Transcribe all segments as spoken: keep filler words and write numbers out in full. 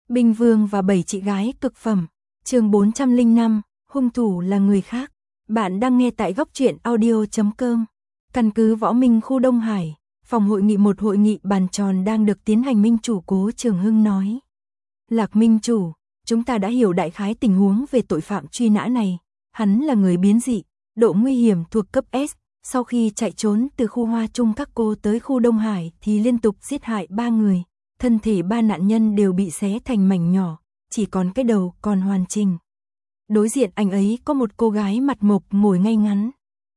Binh Vương và bảy chị gái cực phẩm. Chương bốn trăm lẻ năm, hung thủ là người khác. Bạn đang nghe tại góc truyện audio chấm com. Căn cứ Võ Minh khu Đông Hải, phòng hội nghị một hội nghị bàn tròn đang được tiến hành. Minh chủ Cố Trường Hưng nói: Lạc Minh chủ, chúng ta đã hiểu đại khái tình huống về tội phạm truy nã này. Hắn là người biến dị, độ nguy hiểm thuộc cấp S. Sau khi chạy trốn từ khu Hoa Trung các cô tới khu Đông Hải thì liên tục giết hại ba người. Thân thể ba nạn nhân đều bị xé thành mảnh nhỏ, chỉ còn cái đầu còn hoàn chỉnh. Đối diện anh ấy có một cô gái mặt mộc ngồi ngay ngắn.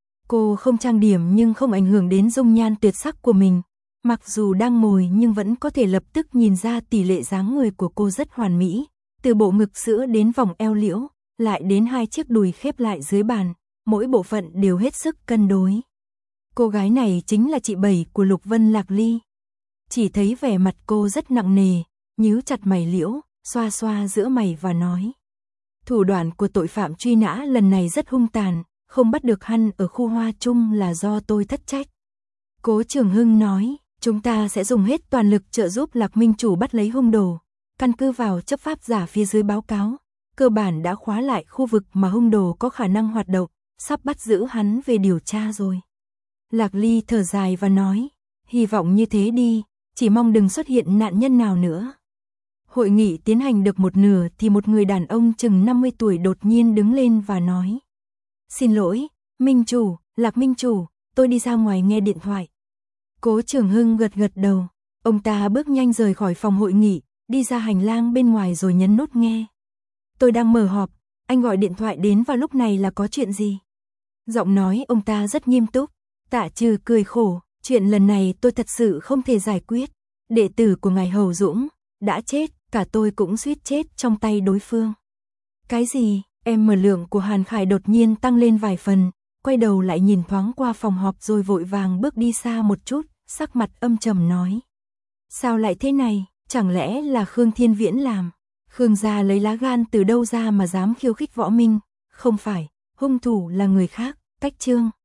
Cô không trang điểm nhưng không ảnh hưởng đến dung nhan tuyệt sắc của mình. Mặc dù đang ngồi nhưng vẫn có thể lập tức nhìn ra tỷ lệ dáng người của cô rất hoàn mỹ. Từ bộ ngực sữa đến vòng eo liễu, lại đến hai chiếc đùi khép lại dưới bàn, mỗi bộ phận đều hết sức cân đối. Cô gái này chính là chị Bảy của Lục Vân Lạc Ly. Chỉ thấy vẻ mặt cô rất nặng nề, nhíu chặt mày liễu, xoa xoa giữa mày và nói: Thủ đoạn của tội phạm truy nã lần này rất hung tàn, không bắt được hắn ở khu Hoa Trung là do tôi thất trách. Cố Trường Hưng nói: Chúng ta sẽ dùng hết toàn lực trợ giúp Lạc Minh chủ bắt lấy hung đồ. Căn cứ vào chấp pháp giả phía dưới báo cáo, cơ bản đã khóa lại khu vực mà hung đồ có khả năng hoạt động, sắp bắt giữ hắn về điều tra rồi. Lạc Ly thở dài và nói: Hy vọng như thế đi, chỉ mong đừng xuất hiện nạn nhân nào nữa. Hội nghị tiến hành được một nửa thì một người đàn ông chừng năm mươi tuổi đột nhiên đứng lên và nói: Xin lỗi, Minh chủ, Lạc Minh chủ, tôi đi ra ngoài nghe điện thoại. Cố Trường Hưng gật gật đầu, ông ta bước nhanh rời khỏi phòng hội nghị, đi ra hành lang bên ngoài rồi nhấn nút nghe. Tôi đang mở họp, anh gọi điện thoại đến vào lúc này là có chuyện gì? Giọng nói ông ta rất nghiêm túc. Tạ Trừ cười khổ, chuyện lần này tôi thật sự không thể giải quyết. Đệ tử của ngài Hầu Dũng đã chết, cả tôi cũng suýt chết trong tay đối phương. Cái gì? Em mở lượng của Hàn Khải đột nhiên tăng lên vài phần, quay đầu lại nhìn thoáng qua phòng họp rồi vội vàng bước đi xa một chút, sắc mặt âm trầm nói: Sao lại thế này, chẳng lẽ là Khương Thiên Viễn làm? Khương gia lấy lá gan từ đâu ra mà dám khiêu khích Võ Minh? Không phải, hung thủ là người khác. Cách chương